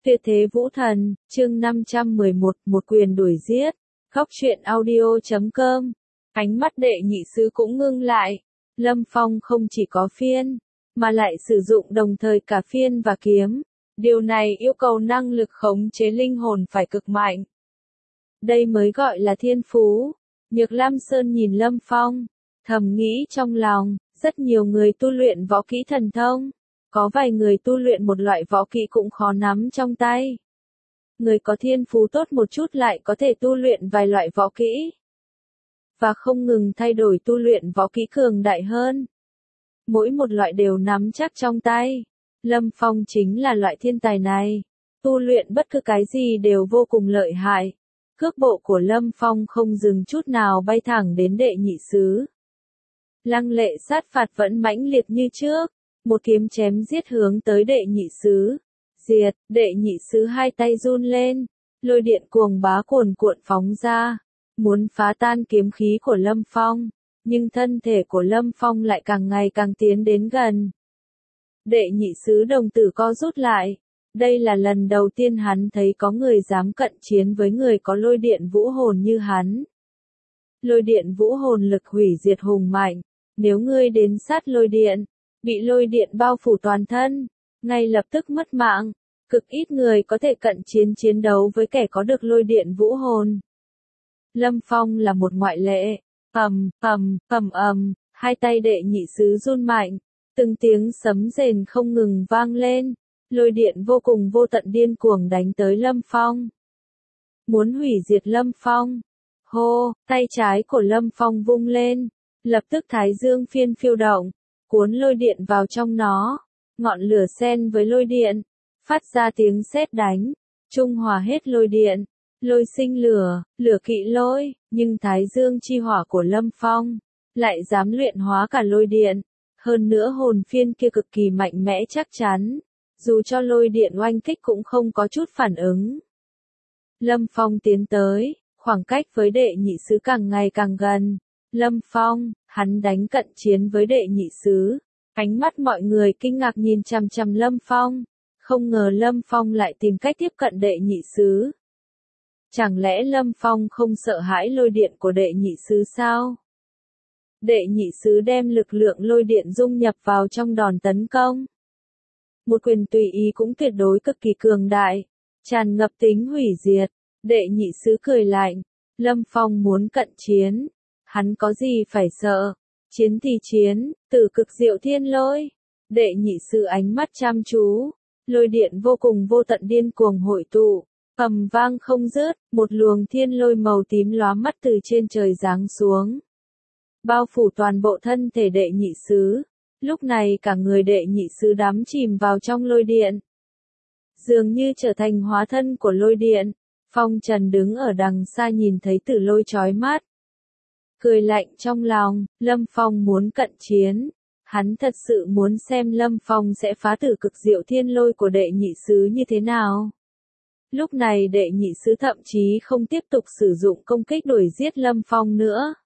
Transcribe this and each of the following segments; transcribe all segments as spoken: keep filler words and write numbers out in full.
Tuyệt thế vũ thần, chương năm trăm mười một, một quyền đuổi giết. Góc truyện audio chấm com. Ánh mắt đệ nhị sứ cũng ngưng lại. Lâm Phong không chỉ có phiên, mà lại sử dụng đồng thời cả phiên và kiếm. Điều này yêu cầu năng lực khống chế linh hồn phải cực mạnh. Đây mới gọi là thiên phú. Nhược Lam Sơn nhìn Lâm Phong, thầm nghĩ trong lòng, rất nhiều người tu luyện võ kỹ thần thông. Có vài người tu luyện một loại võ kỹ cũng khó nắm trong tay. Người có thiên phú tốt một chút lại có thể tu luyện vài loại võ kỹ. Và không ngừng thay đổi tu luyện võ kỹ cường đại hơn. Mỗi một loại đều nắm chắc trong tay. Lâm Phong chính là loại thiên tài này. Tu luyện bất cứ cái gì đều vô cùng lợi hại. Cước bộ của Lâm Phong không dừng chút nào bay thẳng đến đệ nhị sứ. Lăng lệ sát phạt vẫn mãnh liệt như trước. Một kiếm chém giết hướng tới đệ nhị sứ. Diệt, đệ nhị sứ hai tay run lên. Lôi điện cuồng bá cuồn cuộn phóng ra. Muốn phá tan kiếm khí của Lâm Phong. Nhưng thân thể của Lâm Phong lại càng ngày càng tiến đến gần. Đệ nhị sứ đồng tử co rút lại. Đây là lần đầu tiên hắn thấy có người dám cận chiến với người có lôi điện vũ hồn như hắn. Lôi điện vũ hồn lực hủy diệt hùng mạnh. Nếu ngươi đến sát lôi điện, bị lôi điện bao phủ toàn thân, ngay lập tức mất mạng. Cực ít người có thể cận chiến chiến đấu với kẻ có được lôi điện vũ hồn. Lâm Phong là một ngoại lệ. Ầm, ầm, ầm ầm, hai tay đệ nhị sứ run mạnh, từng tiếng sấm rền không ngừng vang lên, lôi điện vô cùng vô tận điên cuồng đánh tới Lâm Phong. Muốn hủy diệt Lâm Phong. Hô, tay trái của Lâm Phong vung lên, lập tức thái dương phiên phiêu động, cuốn lôi điện vào trong nó, ngọn lửa xen với lôi điện, phát ra tiếng sét đánh, trung hòa hết lôi điện. Lôi sinh lửa, lửa kỵ lôi, nhưng thái dương chi hỏa của Lâm Phong lại dám luyện hóa cả lôi điện. Hơn nữa hồn phiên kia cực kỳ mạnh mẽ chắc chắn, dù cho lôi điện oanh kích cũng không có chút phản ứng. Lâm Phong tiến tới, khoảng cách với đệ nhị sứ càng ngày càng gần. Lâm Phong, hắn đánh cận chiến với đệ nhị sứ. Ánh mắt mọi người kinh ngạc nhìn chằm chằm Lâm Phong. Không ngờ Lâm Phong lại tìm cách tiếp cận đệ nhị sứ. Chẳng lẽ Lâm Phong không sợ hãi lôi điện của đệ nhị sứ sao? Đệ nhị sứ đem lực lượng lôi điện dung nhập vào trong đòn tấn công. Một quyền tùy ý cũng tuyệt đối cực kỳ cường đại, tràn ngập tính hủy diệt. Đệ nhị sứ cười lạnh, Lâm Phong muốn cận chiến, hắn có gì phải sợ? Chiến thì chiến, tử cực diệu thiên lôi. Đệ nhị sứ ánh mắt chăm chú, lôi điện vô cùng vô tận điên cuồng hội tụ. Ầm vang không dứt, một luồng thiên lôi màu tím lóa mắt từ trên trời giáng xuống. Bao phủ toàn bộ thân thể đệ nhị sứ. Lúc này cả người đệ nhị sứ đắm chìm vào trong lôi điện. Dường như trở thành hóa thân của lôi điện. Phong Trần đứng ở đằng xa nhìn thấy tử lôi chói mắt. Cười lạnh trong lòng, Lâm Phong muốn cận chiến. Hắn thật sự muốn xem Lâm Phong sẽ phá tử cực diệu thiên lôi của đệ nhị sứ như thế nào. Lúc này đệ nhị sứ thậm chí không tiếp tục sử dụng công kích đuổi giết Lâm Phong nữa.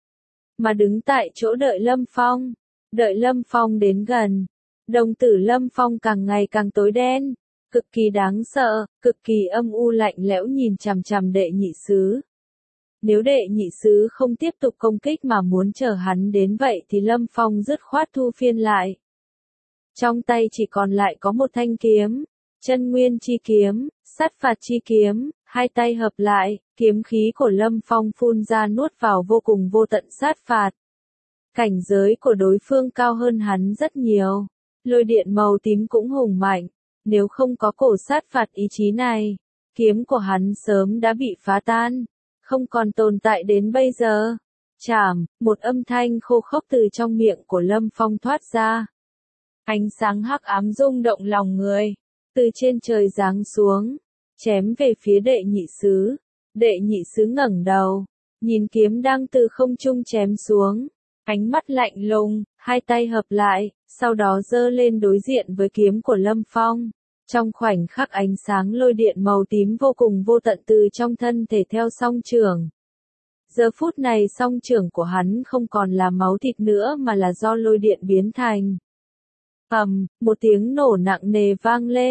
Mà đứng tại chỗ đợi Lâm Phong. Đợi Lâm Phong đến gần. Đồng tử Lâm Phong càng ngày càng tối đen. Cực kỳ đáng sợ, cực kỳ âm u lạnh lẽo nhìn chằm chằm đệ nhị sứ. Nếu đệ nhị sứ không tiếp tục công kích mà muốn chờ hắn đến vậy thì Lâm Phong dứt khoát thu phiên lại. Trong tay chỉ còn lại có một thanh kiếm. Chân nguyên chi kiếm, sát phạt chi kiếm, hai tay hợp lại, kiếm khí của Lâm Phong phun ra nuốt vào vô cùng vô tận sát phạt. Cảnh giới của đối phương cao hơn hắn rất nhiều. Lôi điện màu tím cũng hùng mạnh. Nếu không có cổ sát phạt ý chí này, kiếm của hắn sớm đã bị phá tan, không còn tồn tại đến bây giờ. Chảm, một âm thanh khô khốc từ trong miệng của Lâm Phong thoát ra. Ánh sáng hắc ám rung động lòng người. Từ trên trời giáng xuống, chém về phía đệ nhị sứ. Đệ nhị sứ ngẩng đầu, nhìn kiếm đang từ không trung chém xuống, ánh mắt lạnh lùng, hai tay hợp lại, sau đó giơ lên đối diện với kiếm của Lâm Phong. Trong khoảnh khắc ánh sáng lôi điện màu tím vô cùng vô tận từ trong thân thể theo song chưởng. Giờ phút này song chưởng của hắn không còn là máu thịt nữa mà là do lôi điện biến thành. Ầm, một tiếng nổ nặng nề vang lên,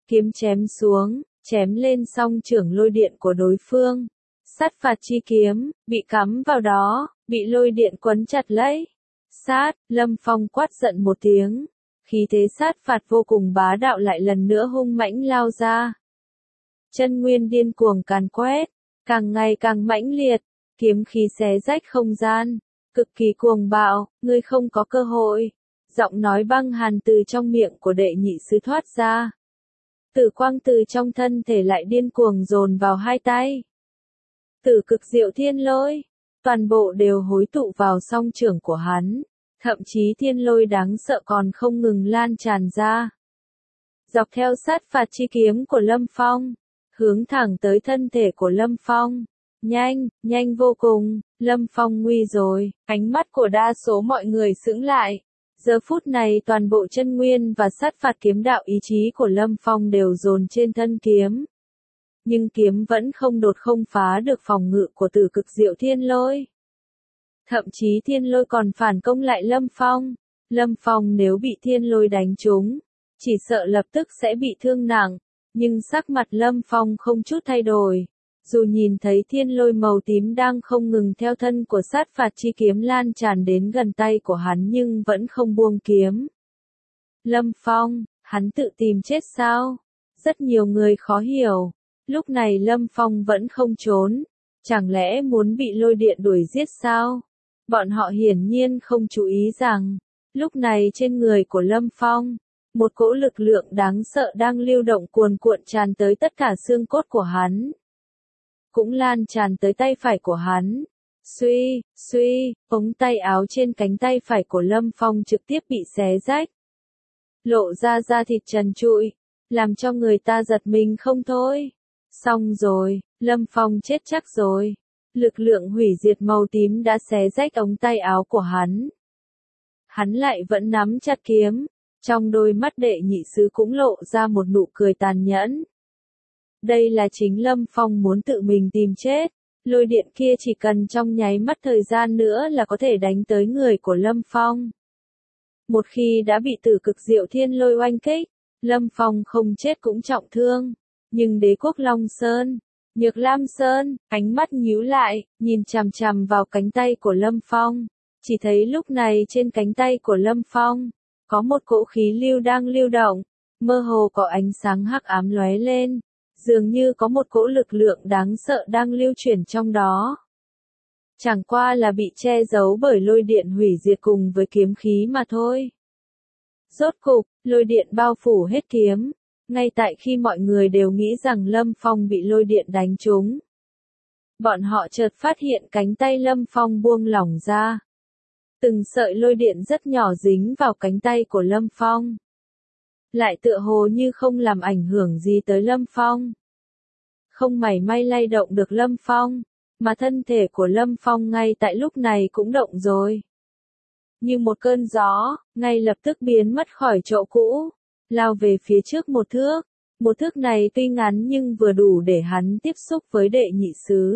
kiếm chém xuống, chém lên song chưởng lôi điện của đối phương. Sát phạt chi kiếm, bị cắm vào đó, bị lôi điện quấn chặt lấy. Sát, Lâm Phong quát giận một tiếng. Khí thế sát phạt vô cùng bá đạo lại lần nữa hung mãnh lao ra. Chân nguyên điên cuồng càn quét, càng ngày càng mãnh liệt, kiếm khí xé rách không gian, cực kỳ cuồng bạo, ngươi không có cơ hội. Giọng nói băng hàn từ trong miệng của đệ nhị sứ thoát ra. Tử quang từ trong thân thể lại điên cuồng dồn vào hai tay. Tử cực diệu thiên lôi, toàn bộ đều hối tụ vào song chưởng của hắn, thậm chí thiên lôi đáng sợ còn không ngừng lan tràn ra. Dọc theo sát phạt chi kiếm của Lâm Phong, hướng thẳng tới thân thể của Lâm Phong. Nhanh, nhanh vô cùng, Lâm Phong nguy rồi, ánh mắt của đa số mọi người sững lại. Giờ phút này toàn bộ chân nguyên và sát phạt kiếm đạo ý chí của Lâm Phong đều dồn trên thân kiếm. Nhưng kiếm vẫn không đột không phá được phòng ngự của tử cực diệu thiên lôi. Thậm chí thiên lôi còn phản công lại Lâm Phong. Lâm Phong nếu bị thiên lôi đánh trúng, chỉ sợ lập tức sẽ bị thương nặng. Nhưng sắc mặt Lâm Phong không chút thay đổi. Dù nhìn thấy thiên lôi màu tím đang không ngừng theo thân của sát phạt chi kiếm lan tràn đến gần tay của hắn nhưng vẫn không buông kiếm. Lâm Phong, hắn tự tìm chết sao? Rất nhiều người khó hiểu. Lúc này Lâm Phong vẫn không trốn. Chẳng lẽ muốn bị lôi điện đuổi giết sao? Bọn họ hiển nhiên không chú ý rằng, lúc này trên người của Lâm Phong, một cỗ lực lượng đáng sợ đang lưu động cuồn cuộn tràn tới tất cả xương cốt của hắn. Cũng lan tràn tới tay phải của hắn. Suy, suy, ống tay áo trên cánh tay phải của Lâm Phong trực tiếp bị xé rách. Lộ ra da thịt trần trụi, làm cho người ta giật mình không thôi. Xong rồi, Lâm Phong chết chắc rồi. Lực lượng hủy diệt màu tím đã xé rách ống tay áo của hắn. Hắn lại vẫn nắm chặt kiếm, trong đôi mắt đệ nhị sứ cũng lộ ra một nụ cười tàn nhẫn. Đây là chính Lâm Phong muốn tự mình tìm chết, lôi điện kia chỉ cần trong nháy mắt thời gian nữa là có thể đánh tới người của Lâm Phong. Một khi đã bị tử cực diệu thiên lôi oanh kích, Lâm Phong không chết cũng trọng thương. Nhưng Đế quốc Long Sơn, Nhược Lam Sơn, ánh mắt nhíu lại, nhìn chằm chằm vào cánh tay của Lâm Phong. Chỉ thấy lúc này trên cánh tay của Lâm Phong, có một cỗ khí lưu đang lưu động, mơ hồ có ánh sáng hắc ám lóe lên. Dường như có một cỗ lực lượng đáng sợ đang lưu chuyển trong đó. Chẳng qua là bị che giấu bởi lôi điện hủy diệt cùng với kiếm khí mà thôi. Rốt cục, lôi điện bao phủ hết kiếm. Ngay tại khi mọi người đều nghĩ rằng Lâm Phong bị lôi điện đánh trúng, bọn họ chợt phát hiện cánh tay Lâm Phong buông lỏng ra. Từng sợi lôi điện rất nhỏ dính vào cánh tay của Lâm Phong. Lại tựa hồ như không làm ảnh hưởng gì tới Lâm Phong. Không mảy may lay động được Lâm Phong, mà thân thể của Lâm Phong ngay tại lúc này cũng động rồi. Như một cơn gió, ngay lập tức biến mất khỏi chỗ cũ, lao về phía trước một thước. Một thước này tuy ngắn nhưng vừa đủ để hắn tiếp xúc với đệ nhị sứ.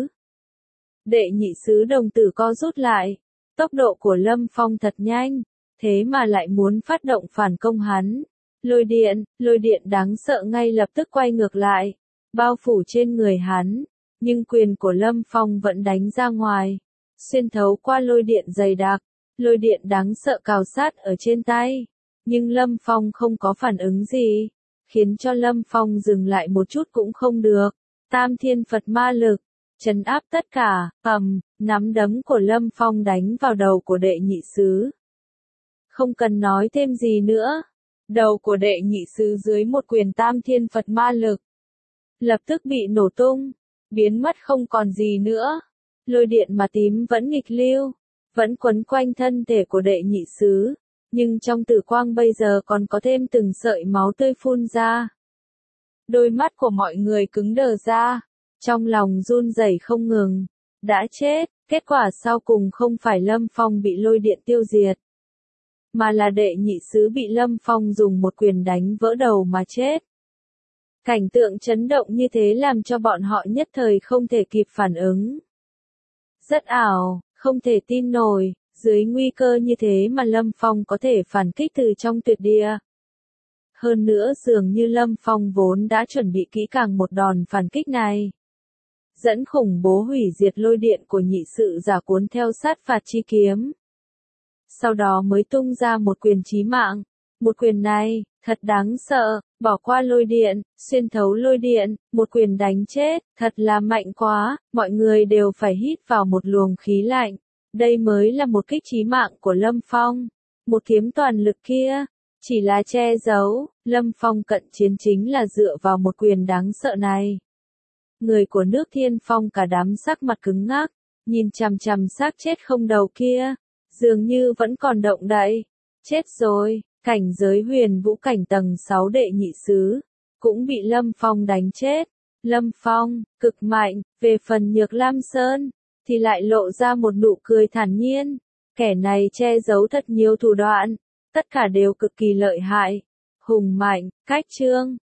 Đệ nhị sứ đồng tử co rút lại, tốc độ của Lâm Phong thật nhanh, thế mà lại muốn phát động phản công hắn. Lôi điện, lôi điện đáng sợ ngay lập tức quay ngược lại, bao phủ trên người hắn, nhưng quyền của Lâm Phong vẫn đánh ra ngoài, xuyên thấu qua lôi điện dày đặc, lôi điện đáng sợ cào sát ở trên tay, nhưng Lâm Phong không có phản ứng gì, khiến cho Lâm Phong dừng lại một chút cũng không được. Tam thiên Phật ma lực, trấn áp tất cả, ầm, nắm đấm của Lâm Phong đánh vào đầu của đệ nhị sứ. Không cần nói thêm gì nữa. Đầu của đệ nhị sứ dưới một quyền tam thiên Phật ma lực lập tức bị nổ tung, biến mất không còn gì nữa. Lôi điện mà tím vẫn nghịch lưu, vẫn quấn quanh thân thể của đệ nhị sứ, nhưng trong tử quang bây giờ còn có thêm từng sợi máu tươi phun ra. Đôi mắt của mọi người cứng đờ ra, trong lòng run rẩy không ngừng. Đã chết, kết quả sau cùng không phải Lâm Phong bị lôi điện tiêu diệt, mà là đệ nhị sứ bị Lâm Phong dùng một quyền đánh vỡ đầu mà chết. Cảnh tượng chấn động như thế làm cho bọn họ nhất thời không thể kịp phản ứng. Rất ảo, không thể tin nổi, dưới nguy cơ như thế mà Lâm Phong có thể phản kích từ trong tuyệt địa. Hơn nữa dường như Lâm Phong vốn đã chuẩn bị kỹ càng một đòn phản kích này. Dẫn khủng bố hủy diệt lôi điện của nhị sự giả cuốn theo sát phạt chi kiếm. Sau đó mới tung ra một quyền chí mạng. Một quyền này, thật đáng sợ, bỏ qua lôi điện, xuyên thấu lôi điện, một quyền đánh chết, thật là mạnh quá, mọi người đều phải hít vào một luồng khí lạnh. Đây mới là một kích chí mạng của Lâm Phong. Một kiếm toàn lực kia, chỉ là che giấu, Lâm Phong cận chiến chính là dựa vào một quyền đáng sợ này. Người của nước Thiên Phong cả đám sắc mặt cứng ngắc, nhìn chằm chằm xác chết không đầu kia, dường như vẫn còn động đậy. Chết rồi, cảnh giới huyền vũ cảnh tầng sáu đệ nhị sứ, cũng bị Lâm Phong đánh chết. Lâm Phong, cực mạnh, về phần Nhược Lam Sơn, thì lại lộ ra một nụ cười thản nhiên. Kẻ này che giấu thật nhiều thủ đoạn, tất cả đều cực kỳ lợi hại, hùng mạnh, cách chương.